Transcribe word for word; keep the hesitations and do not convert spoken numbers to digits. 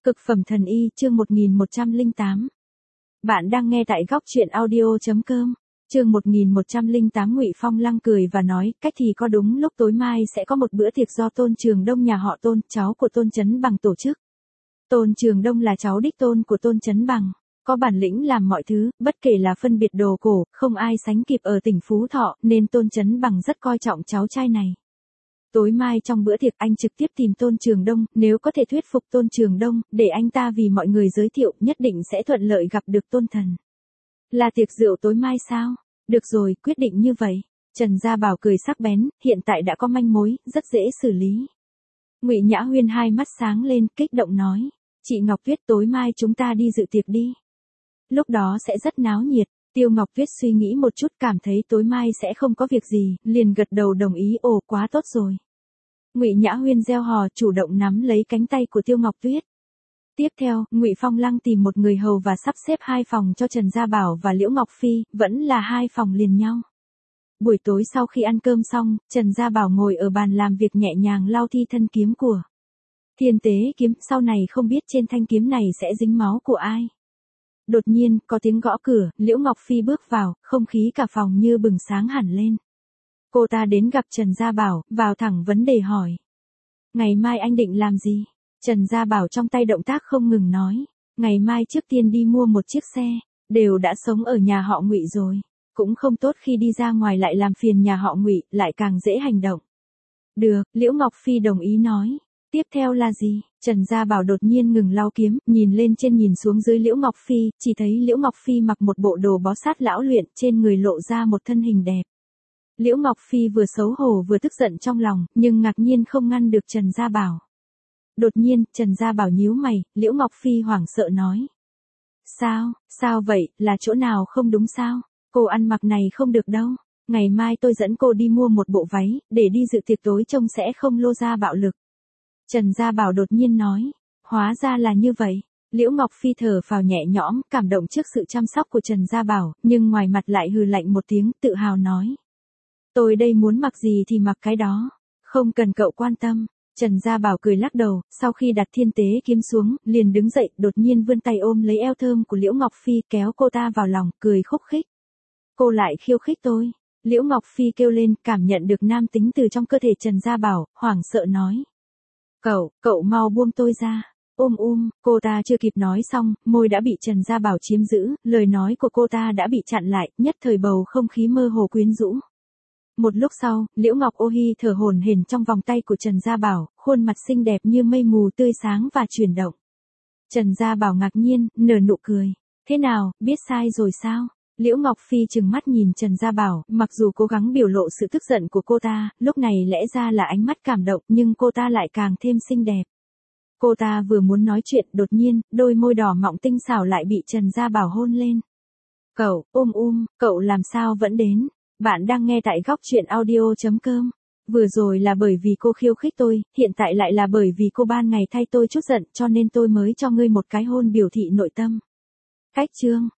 Cực phẩm thần y, chương một nghìn một trăm lẻ tám. Bạn đang nghe tại góc truyện audio chấm com. Chương một nghìn một trăm lẻ tám. Ngụy Phong Lăng cười và nói, cách thì có đúng lúc tối mai sẽ có một bữa tiệc do Tôn Trường Đông nhà họ Tôn, cháu của Tôn Chấn Bằng tổ chức. Tôn Trường Đông là cháu đích tôn của Tôn Chấn Bằng, có bản lĩnh làm mọi thứ, bất kể là phân biệt đồ cổ, không ai sánh kịp ở tỉnh Phú Thọ, nên Tôn Chấn Bằng rất coi trọng cháu trai này. Tối mai trong bữa tiệc anh trực tiếp tìm Tôn Trường Đông, nếu có thể thuyết phục Tôn Trường Đông, để anh ta vì mọi người giới thiệu, nhất định sẽ thuận lợi gặp được Tôn Thần. Là tiệc rượu tối mai sao? Được rồi, quyết định như vậy. Trần Gia Bảo cười sắc bén, hiện tại đã có manh mối, rất dễ xử lý. Ngụy Nhã Huyên hai mắt sáng lên, kích động nói, chị Ngọc Tuyết tối mai chúng ta đi dự tiệc đi. Lúc đó sẽ rất náo nhiệt. Tiêu Ngọc Tuyết suy nghĩ một chút, cảm thấy tối mai sẽ không có việc gì, liền gật đầu đồng ý. Ồ, quá tốt rồi. Ngụy Nhã Huyên reo hò, chủ động nắm lấy cánh tay của Tiêu Ngọc Tuyết. Tiếp theo, Ngụy Phong Lăng tìm một người hầu và sắp xếp hai phòng cho Trần Gia Bảo và Liễu Ngọc Phi, vẫn là hai phòng liền nhau. Buổi tối sau khi ăn cơm xong, Trần Gia Bảo ngồi ở bàn làm việc nhẹ nhàng lau thi thân kiếm của Thiên Tế kiếm, sau này không biết trên thanh kiếm này sẽ dính máu của ai. Đột nhiên, có tiếng gõ cửa, Liễu Ngọc Phi bước vào, không khí cả phòng như bừng sáng hẳn lên. Cô ta đến gặp Trần Gia Bảo, vào thẳng vấn đề hỏi. Ngày mai anh định làm gì? Trần Gia Bảo trong tay động tác không ngừng nói. Ngày mai trước tiên đi mua một chiếc xe, đều đã sống ở nhà họ Ngụy rồi. Cũng không tốt khi đi ra ngoài lại làm phiền nhà họ Ngụy, lại càng dễ hành động. Được, Liễu Ngọc Phi đồng ý nói. Tiếp theo là gì? Trần Gia Bảo đột nhiên ngừng lau kiếm, nhìn lên trên nhìn xuống dưới Liễu Ngọc Phi, chỉ thấy Liễu Ngọc Phi mặc một bộ đồ bó sát lão luyện, trên người lộ ra một thân hình đẹp. Liễu Ngọc Phi vừa xấu hổ vừa tức giận trong lòng, nhưng ngạc nhiên không ngăn được Trần Gia Bảo. Đột nhiên, Trần Gia Bảo nhíu mày, Liễu Ngọc Phi hoảng sợ nói. Sao, sao vậy, là chỗ nào không đúng sao? Cô ăn mặc này không được đâu. Ngày mai tôi dẫn cô đi mua một bộ váy, để đi dự tiệc tối trông sẽ không lô ra bạo lực. Trần Gia Bảo đột nhiên nói. Hóa ra là như vậy. Liễu Ngọc Phi thở phào nhẹ nhõm, cảm động trước sự chăm sóc của Trần Gia Bảo, nhưng ngoài mặt lại hừ lạnh một tiếng, tự hào nói. Tôi đây muốn mặc gì thì mặc cái đó. Không cần cậu quan tâm. Trần Gia Bảo cười lắc đầu, sau khi đặt Thiên Tế kiếm xuống, liền đứng dậy, đột nhiên vươn tay ôm lấy eo thơm của Liễu Ngọc Phi, kéo cô ta vào lòng, cười khúc khích. Cô lại khiêu khích tôi. Liễu Ngọc Phi kêu lên, cảm nhận được nam tính từ trong cơ thể Trần Gia Bảo, hoảng sợ nói. Cậu, cậu mau buông tôi ra. Ôm um, cô ta chưa kịp nói xong, môi đã bị Trần Gia Bảo chiếm giữ, lời nói của cô ta đã bị chặn lại, nhất thời bầu không khí mơ hồ quyến rũ. Một lúc sau, Liễu Ngọc Ô Hi thở hổn hển trong vòng tay của Trần Gia Bảo, khuôn mặt xinh đẹp như mây mù tươi sáng và chuyển động. Trần Gia Bảo ngạc nhiên, nở nụ cười. Thế nào, biết sai rồi sao? Liễu Ngọc Phi trừng mắt nhìn Trần Gia Bảo, mặc dù cố gắng biểu lộ sự tức giận của cô ta, lúc này lẽ ra là ánh mắt cảm động, nhưng cô ta lại càng thêm xinh đẹp. Cô ta vừa muốn nói chuyện, đột nhiên, đôi môi đỏ mọng tinh xảo lại bị Trần Gia Bảo hôn lên. Cậu, ôm um, cậu làm sao vẫn đến? Bạn đang nghe tại góc truyện audio chấm com. Vừa rồi là bởi vì cô khiêu khích tôi, hiện tại lại là bởi vì cô ban ngày thay tôi chút giận, cho nên tôi mới cho ngươi một cái hôn biểu thị nội tâm. Cách chương.